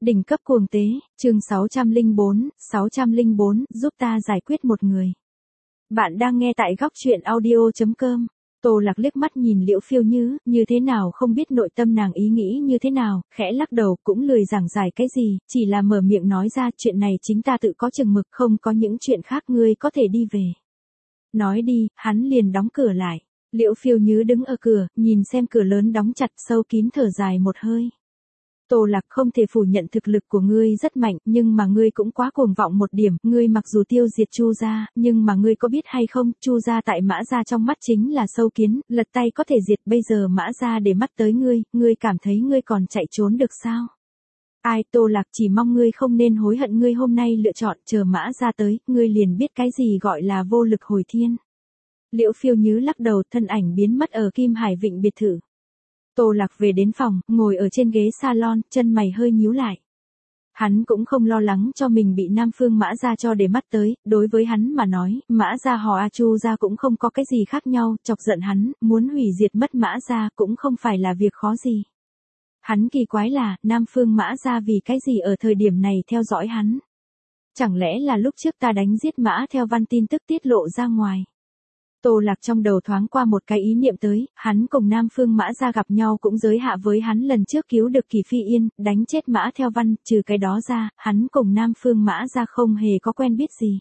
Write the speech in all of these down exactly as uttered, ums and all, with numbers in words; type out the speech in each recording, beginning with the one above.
Đỉnh cấp cuồng tế, chương sáu trăm lẻ bốn, sáu trăm lẻ bốn, giúp ta giải quyết một người. Bạn đang nghe tại góc truyện audio chấm com. Tô Lạc liếc mắt nhìn Liễu Phiêu Như, như thế nào không biết nội tâm nàng ý nghĩ như thế nào, khẽ lắc đầu, cũng lười giảng giải cái gì, chỉ là mở miệng nói ra, chuyện này chính ta tự có chừng mực, không có những chuyện khác, ngươi có thể đi về. Nói đi, hắn liền đóng cửa lại. Liễu Phiêu Như đứng ở cửa, nhìn xem cửa lớn đóng chặt, sâu kín thở dài một hơi. Tô Lạc, không thể phủ nhận thực lực của ngươi rất mạnh, nhưng mà ngươi cũng quá cuồng vọng một điểm, ngươi mặc dù tiêu diệt Chu gia, nhưng mà ngươi có biết hay không, Chu gia tại Mã gia trong mắt chính là sâu kiến, lật tay có thể diệt, bây giờ Mã gia để mắt tới ngươi, ngươi cảm thấy ngươi còn chạy trốn được sao? Ai, Tô Lạc, chỉ mong ngươi không nên hối hận ngươi hôm nay lựa chọn, chờ Mã gia tới, ngươi liền biết cái gì gọi là vô lực hồi thiên. Liễu Phiêu Như lắc đầu, thân ảnh biến mất ở Kim Hải Vịnh biệt thự. Tô Lạc về đến phòng, ngồi ở trên ghế salon, chân mày hơi nhíu lại. Hắn cũng không lo lắng cho mình bị Nam Phương Mã gia cho để mắt tới, đối với hắn mà nói, Mã gia họ A, Chu gia cũng không có cái gì khác nhau, chọc giận hắn, muốn hủy diệt mất Mã gia cũng không phải là việc khó gì. Hắn kỳ quái là, Nam Phương Mã gia vì cái gì ở thời điểm này theo dõi hắn. Chẳng lẽ là lúc trước ta đánh giết Mã theo văn tin tức tiết lộ ra ngoài. Tô Lạc trong đầu thoáng qua một cái ý niệm tới, hắn cùng Nam Phương Mã gia gặp nhau cũng giới hạ với hắn lần trước cứu được Kỳ Phi Yên, đánh chết Mã Theo Văn, trừ cái đó ra, hắn cùng Nam Phương Mã gia không hề có quen biết gì.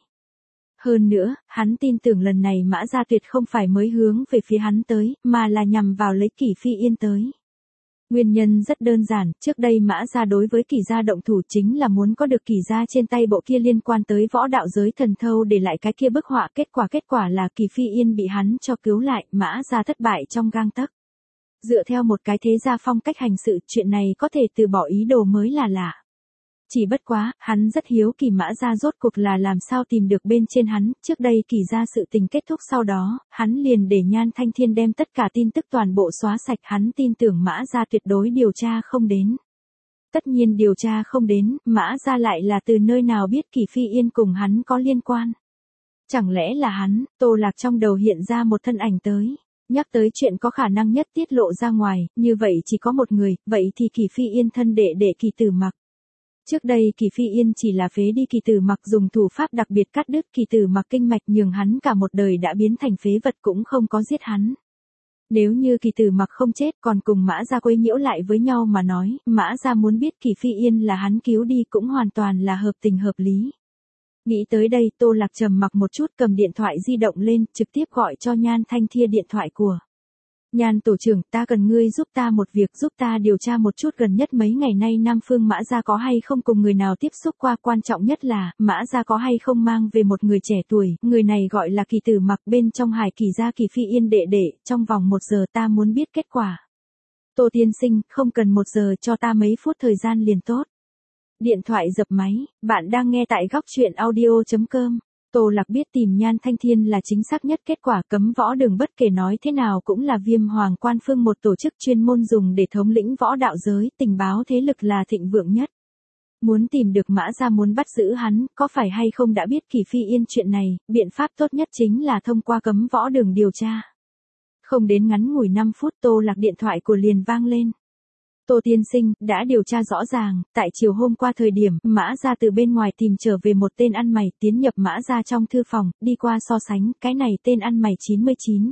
Hơn nữa, hắn tin tưởng lần này Mã gia tuyệt không phải mới hướng về phía hắn tới, mà là nhằm vào lấy Kỳ Phi Yên tới. Nguyên nhân rất đơn giản, trước đây Mã gia đối với Kỳ gia động thủ chính là muốn có được Kỳ gia trên tay bộ kia liên quan tới võ đạo giới thần thâu để lại cái kia bức họa, kết quả kết quả là Kỳ Phi Yên bị hắn cho cứu lại, Mã gia thất bại trong gang tấc. Dựa theo một cái thế gia phong cách hành sự, chuyện này có thể từ bỏ ý đồ mới là lạ. Chỉ bất quá, hắn rất hiếu kỳ Mã gia rốt cuộc là làm sao tìm được bên trên hắn, trước đây Kỳ gia sự tình kết thúc sau đó, hắn liền để Nhan Thanh Thiên đem tất cả tin tức toàn bộ xóa sạch, hắn tin tưởng Mã gia tuyệt đối điều tra không đến. Tất nhiên điều tra không đến, Mã gia lại là từ nơi nào biết Kỳ Phi Yên cùng hắn có liên quan. Chẳng lẽ là hắn, Tô Lạc trong đầu hiện ra một thân ảnh tới. Nhắc tới chuyện có khả năng nhất tiết lộ ra ngoài, như vậy chỉ có một người, vậy thì Kỳ Phi Yên thân đệ đệ Kỳ Tử Mặc. Trước đây Kỳ Phi Yên chỉ là phế đi Kỳ Tử Mặc, dùng thủ pháp đặc biệt cắt đứt Kỳ Tử Mặc kinh mạch, nhường hắn cả một đời đã biến thành phế vật, cũng không có giết hắn. Nếu như Kỳ Tử Mặc không chết còn cùng Mã gia quấy nhiễu lại với nhau mà nói, Mã gia muốn biết Kỳ Phi Yên là hắn cứu đi cũng hoàn toàn là hợp tình hợp lý. Nghĩ tới đây, Tô Lạc trầm mặc một chút, cầm điện thoại di động lên, trực tiếp gọi cho Nhan Thanh Thiên điện thoại của. Nhan tổ trưởng, ta cần ngươi giúp ta một việc, giúp ta điều tra một chút gần nhất mấy ngày nay Nam Phương Mã gia có hay không cùng người nào tiếp xúc qua, quan trọng nhất là, Mã gia có hay không mang về một người trẻ tuổi, người này gọi là Kỳ Tử Mặc, bên trong Hải Kỳ gia Kỳ Phi Yên đệ đệ, trong vòng một giờ ta muốn biết kết quả. Tô tiên sinh, không cần một giờ, cho ta mấy phút thời gian liền tốt. Điện thoại dập máy, bạn đang nghe tại góc truyện audio chấm com. Tô Lạc biết tìm Nhan Thanh Thiên là chính xác nhất, kết quả cấm võ đường bất kể nói thế nào cũng là Viêm Hoàng Quan Phương, một tổ chức chuyên môn dùng để thống lĩnh võ đạo giới, tình báo thế lực là thịnh vượng nhất. Muốn tìm được Mã gia, muốn bắt giữ hắn, có phải hay không đã biết Kỳ Phi Yên chuyện này, biện pháp tốt nhất chính là thông qua cấm võ đường điều tra. Không đến ngắn ngủi năm phút, Tô Lạc điện thoại của liền vang lên. Tô tiên sinh, đã điều tra rõ ràng, tại chiều hôm qua thời điểm, Mã gia từ bên ngoài tìm trở về một tên ăn mày, tiến nhập Mã gia trong thư phòng, đi qua so sánh, cái này tên ăn mày chín mươi chín.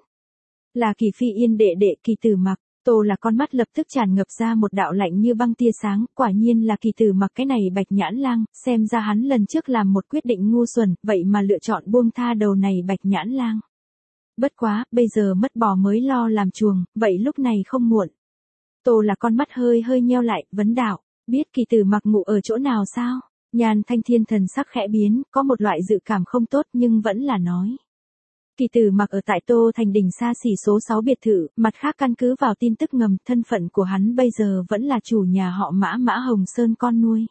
Là Kỳ Phi Yên đệ đệ Kỳ Tử Mặc. Tô là con mắt lập tức tràn ngập ra một đạo lạnh như băng tia sáng, quả nhiên là Kỳ Tử Mặc, cái này Bạch Nhãn Lang, xem ra hắn lần trước làm một quyết định ngu xuẩn, vậy mà lựa chọn buông tha đầu này Bạch Nhãn Lang. Bất quá, bây giờ mất bò mới lo làm chuồng, vậy lúc này không muộn. Tô là con mắt hơi hơi nheo lại, vấn đạo, biết Kỳ Tử Mặc ngủ ở chỗ nào sao? Nhan Thanh Thiên thần sắc khẽ biến, có một loại dự cảm không tốt nhưng vẫn là nói. Kỳ Tử Mặc ở tại Tô Thành đỉnh xa xỉ số sáu biệt thự, mặt khác căn cứ vào tin tức ngầm, thân phận của hắn bây giờ vẫn là chủ nhà họ Mã, Mã Hồng Sơn con nuôi.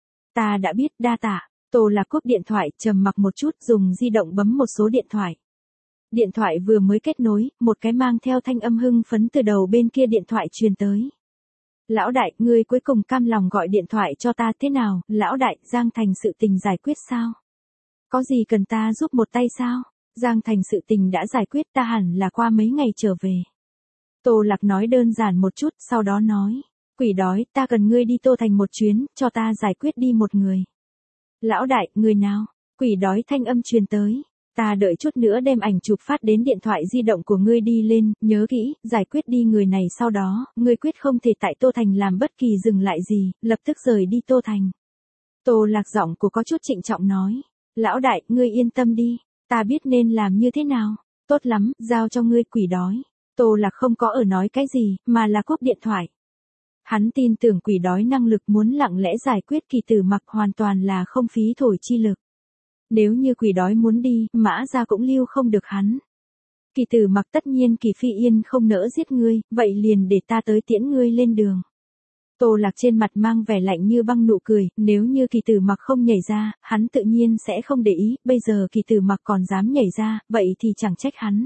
Ta đã biết, đa tạ. Tô là cúp điện thoại, trầm mặc một chút, dùng di động bấm một số điện thoại. Điện thoại vừa mới kết nối, một cái mang theo thanh âm hưng phấn từ đầu bên kia điện thoại truyền tới. Lão đại, ngươi cuối cùng cam lòng gọi điện thoại cho ta, thế nào? Lão đại, Giang Thành sự tình giải quyết sao? Có gì cần ta giúp một tay sao? Giang Thành sự tình đã giải quyết, ta hẳn là qua mấy ngày trở về. Tô Lạc nói đơn giản một chút, sau đó nói. Quỷ đói, ta cần ngươi đi Tô Thành một chuyến, cho ta giải quyết đi một người. Lão đại, người nào? Quỷ đói thanh âm truyền tới. Ta đợi chút nữa đem ảnh chụp phát đến điện thoại di động của ngươi đi lên, nhớ kỹ, giải quyết đi người này sau đó, ngươi quyết không thể tại Tô Thành làm bất kỳ dừng lại gì, lập tức rời đi Tô Thành. Tô Lạc giọng của có chút trịnh trọng nói. Lão đại, ngươi yên tâm đi, ta biết nên làm như thế nào. Tốt lắm, giao cho ngươi quỷ đói. Tô Lạc không có ở nói cái gì, mà là cúp điện thoại. Hắn tin tưởng quỷ đói năng lực muốn lặng lẽ giải quyết Kỳ Tử Mặc hoàn toàn là không phí thổi chi lực. Nếu như quỷ đói muốn đi, Mã Gia cũng lưu không được hắn. Kỳ Tử Mặc tất nhiên Kỳ Phi Yên không nỡ giết ngươi, vậy liền để ta tới tiễn ngươi lên đường. Tô Lạc trên mặt mang vẻ lạnh như băng nụ cười, nếu như Kỳ Tử Mặc không nhảy ra, hắn tự nhiên sẽ không để ý, bây giờ Kỳ Tử Mặc còn dám nhảy ra, vậy thì chẳng trách hắn.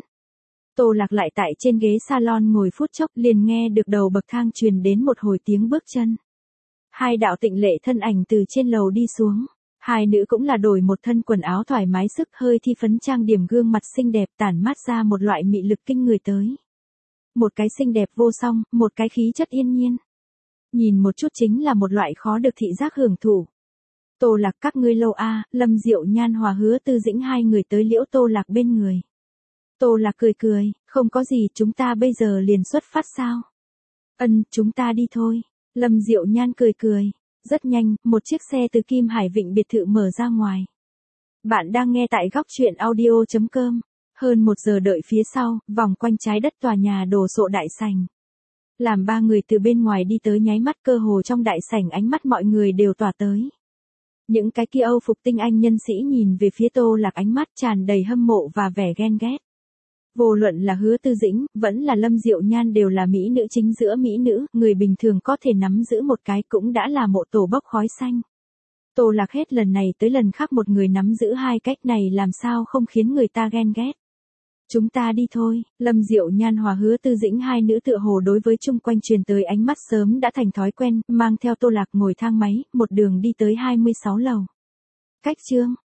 Tô Lạc lại tại trên ghế salon ngồi phút chốc liền nghe được đầu bậc thang truyền đến một hồi tiếng bước chân. Hai đạo tịnh lệ thân ảnh từ trên lầu đi xuống. Hai nữ cũng là đổi một thân quần áo thoải mái sức hơi thi phấn trang điểm gương mặt xinh đẹp tản mát ra một loại mị lực kinh người tới. Một cái xinh đẹp vô song, một cái khí chất yên nhiên. Nhìn một chút chính là một loại khó được thị giác hưởng thụ. Tô Lạc các ngươi lâu a, Lâm Diệu Nhan Hòa Hứa Tư Dĩnh hai người tới liễu Tô Lạc bên người. Tô Lạc cười cười, không có gì, chúng ta bây giờ liền xuất phát sao? Ân, chúng ta đi thôi. Lâm Diệu Nhan cười cười. Rất nhanh, một chiếc xe từ Kim Hải Vịnh biệt thự mở ra ngoài. Bạn đang nghe tại góc truyện audio chấm com. Hơn một giờ đợi phía sau, vòng quanh trái đất tòa nhà đồ sộ đại sảnh. Làm ba người từ bên ngoài đi tới nháy mắt cơ hồ trong đại sảnh ánh mắt mọi người đều tỏa tới. Những cái kia Âu phục tinh anh nhân sĩ nhìn về phía Tô Lạc ánh mắt tràn đầy hâm mộ và vẻ ghen ghét. Vô luận là Hứa Tư Dĩnh, vẫn là Lâm Diệu Nhan đều là mỹ nữ chính giữa mỹ nữ, người bình thường có thể nắm giữ một cái cũng đã là mộ tổ bốc khói xanh. Tô Lạc hết lần này tới lần khác một người nắm giữ hai cách này làm sao không khiến người ta ghen ghét. Chúng ta đi thôi, Lâm Diệu Nhan Hòa Hứa Tư Dĩnh hai nữ tựa hồ đối với chung quanh truyền tới ánh mắt sớm đã thành thói quen, mang theo Tô Lạc ngồi thang máy, một đường đi tới hai mươi sáu lầu. Cách chương,